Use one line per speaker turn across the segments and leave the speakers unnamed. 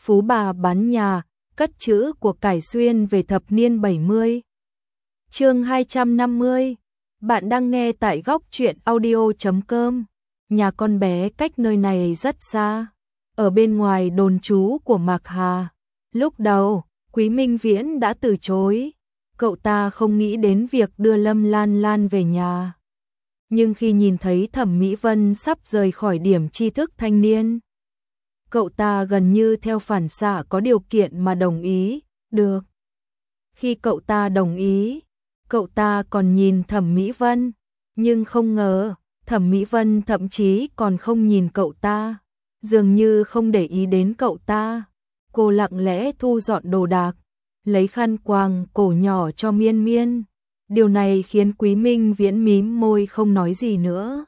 Phú bà bán nhà, cất trữ của cải xuyên về thập niên 70. Chương 250. Bạn đang nghe tại góc truyện audio.com. Nhà con bé cách nơi này rất xa, ở bên ngoài đồn trú của Mạc Hà. Lúc đầu, Quý Minh Viễn đã từ chối, cậu ta không nghĩ đến việc đưa Lâm Lan Lan về nhà. Nhưng khi nhìn thấy Thẩm Mỹ Vân sắp rời khỏi điểm tri thức thanh niên, cậu ta gần như theo phản xạ có điều kiện mà đồng ý, được. Khi cậu ta đồng ý, cậu ta còn nhìn Thẩm Mỹ Vân, nhưng không ngờ, Thẩm Mỹ Vân thậm chí còn không nhìn cậu ta, dường như không để ý đến cậu ta. Cô lặng lẽ thu dọn đồ đạc, lấy khăn quàng cổ nhỏ cho Miên Miên. Điều này khiến Quý Minh Viễn mím môi không nói gì nữa.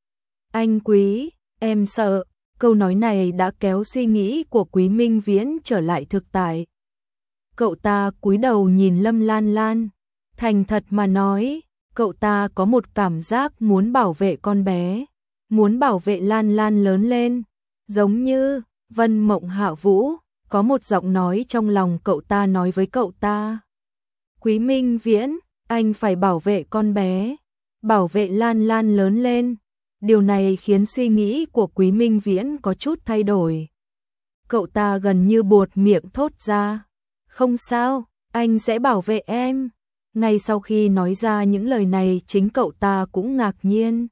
Anh Quý, em sợ. Câu nói này đã kéo suy nghĩ của Quý Minh Viễn trở lại thực tại. Cậu ta cúi đầu nhìn Lâm Lan Lan, thành thật mà nói, cậu ta có một cảm giác muốn bảo vệ con bé, muốn bảo vệ Lan Lan lớn lên, giống như Vân Mộng Hạ Vũ, có một giọng nói trong lòng cậu ta nói với cậu ta. Quý Minh Viễn, anh phải bảo vệ con bé, bảo vệ Lan Lan lớn lên. Điều này khiến suy nghĩ của Quý Minh Viễn có chút thay đổi. Cậu ta gần như buột miệng thốt ra, không sao, anh sẽ bảo vệ em. Ngay sau khi nói ra những lời này chính cậu ta cũng ngạc nhiên.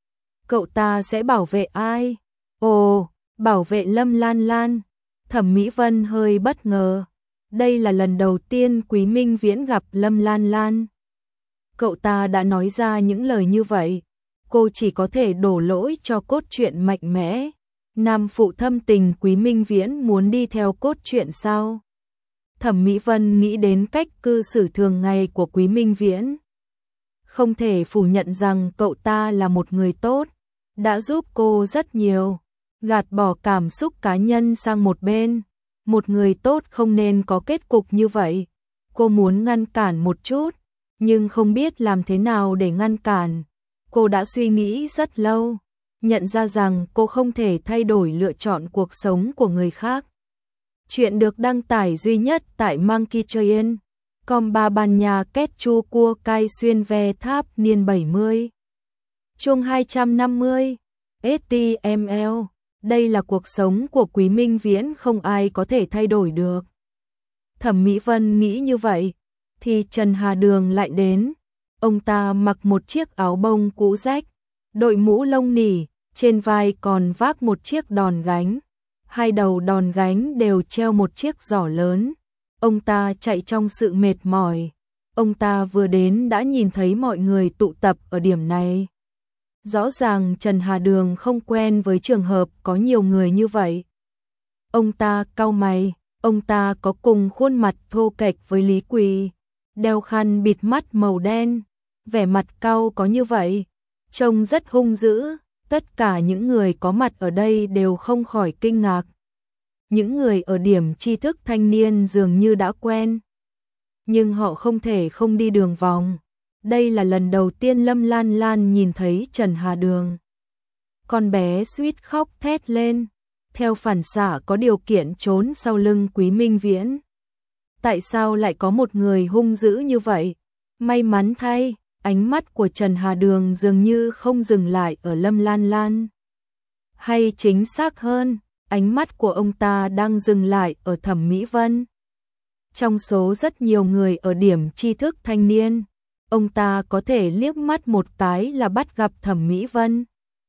Cậu ta sẽ bảo vệ ai? Ồ, bảo vệ Lâm Lan Lan. Thẩm Mỹ Vân hơi bất ngờ. Đây là lần đầu tiên Quý Minh Viễn gặp Lâm Lan Lan. Cậu ta đã nói ra những lời như vậy. Cô chỉ có thể đổ lỗi cho cốt truyện mạnh mẽ. Nam phụ thâm tình Quý Minh Viễn muốn đi theo cốt truyện sao? Thẩm Mỹ Vân nghĩ đến cách cư xử thường ngày của Quý Minh Viễn. Không thể phủ nhận rằng cậu ta là một người tốt, đã giúp cô rất nhiều, gạt bỏ cảm xúc cá nhân sang một bên. Một người tốt không nên có kết cục như vậy. Cô muốn ngăn cản một chút, nhưng không biết làm thế nào để ngăn cản. Cô đã suy nghĩ rất lâu, nhận ra rằng cô không thể thay đổi lựa chọn cuộc sống của người khác. Chuyện được đăng tải duy nhất tại Monkey Train, com ba ban nhà kết chu cua cai xuyên ve tháp niên 70. Chương 250. HTML. Đây là cuộc sống của Quý Minh Viễn không ai có thể thay đổi được. Thẩm Mỹ Vân nghĩ như vậy, thì Trần Hà Đường lại đến. Ông ta mặc một chiếc áo bông cũ rách, đội mũ lông nỉ, trên vai còn vác một chiếc đòn gánh. Hai đầu đòn gánh đều treo một chiếc giỏ lớn. Ông ta chạy trong sự mệt mỏi. Ông ta vừa đến đã nhìn thấy mọi người tụ tập ở điểm này. Rõ ràng Trần Hà Đường không quen với trường hợp có nhiều người như vậy. Ông ta cau mày, ông ta có cùng khuôn mặt thô kệch với Lý Quỳ, đeo khăn bịt mắt màu đen, vẻ mặt cau có như vậy, trông rất hung dữ. Tất cả những người có mặt ở đây đều không khỏi kinh ngạc. Những người ở điểm tri thức thanh niên dường như đã quen, nhưng họ không thể không đi đường vòng. Đây là lần đầu tiên Lâm Lan Lan nhìn thấy Trần Hà Đường. Con bé suýt khóc thét lên, theo phản xạ có điều kiện trốn sau lưng Quý Minh Viễn. Tại sao lại có một người hung dữ như vậy? May mắn thay, ánh mắt của Trần Hà Đường dường như không dừng lại ở Lâm Lan Lan. Hay chính xác hơn, ánh mắt của ông ta đang dừng lại ở Thẩm Mỹ Vân. Trong số rất nhiều người ở điểm tri thức thanh niên, ông ta có thể liếc mắt một cái là bắt gặp Thẩm Mỹ Vân.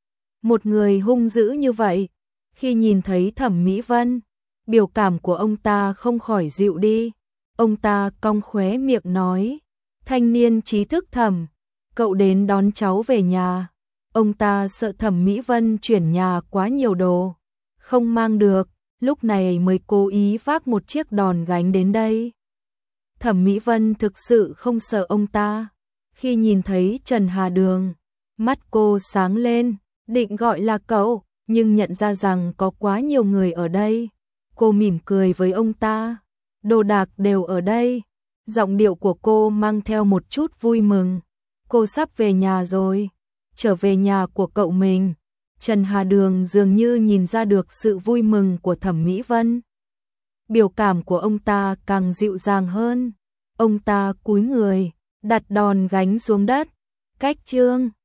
Một người hung dữ như vậy, khi nhìn thấy Thẩm Mỹ Vân, biểu cảm của ông ta không khỏi dịu đi. Ông ta cong khóe miệng nói, thanh niên trí thức Thẩm, cậu đến đón cháu về nhà. Ông ta sợ Thẩm Mỹ Vân chuyển nhà quá nhiều đồ, không mang được, lúc này mới cố ý vác một chiếc đòn gánh đến đây. Thẩm Mỹ Vân thực sự không sợ ông ta. Khi nhìn thấy Trần Hà Đường, mắt cô sáng lên, định gọi là cậu, nhưng nhận ra rằng có quá nhiều người ở đây. Cô mỉm cười với ông ta, đồ đạc đều ở đây. Giọng điệu của cô mang theo một chút vui mừng. Cô sắp về nhà rồi, trở về nhà của cậu mình. Trần Hà Đường dường như nhìn ra được sự vui mừng của Thẩm Mỹ Vân. biểu cảm của ông ta càng dịu dàng hơn. Ông ta cúi người, đặt đòn gánh xuống đất. Cách Trương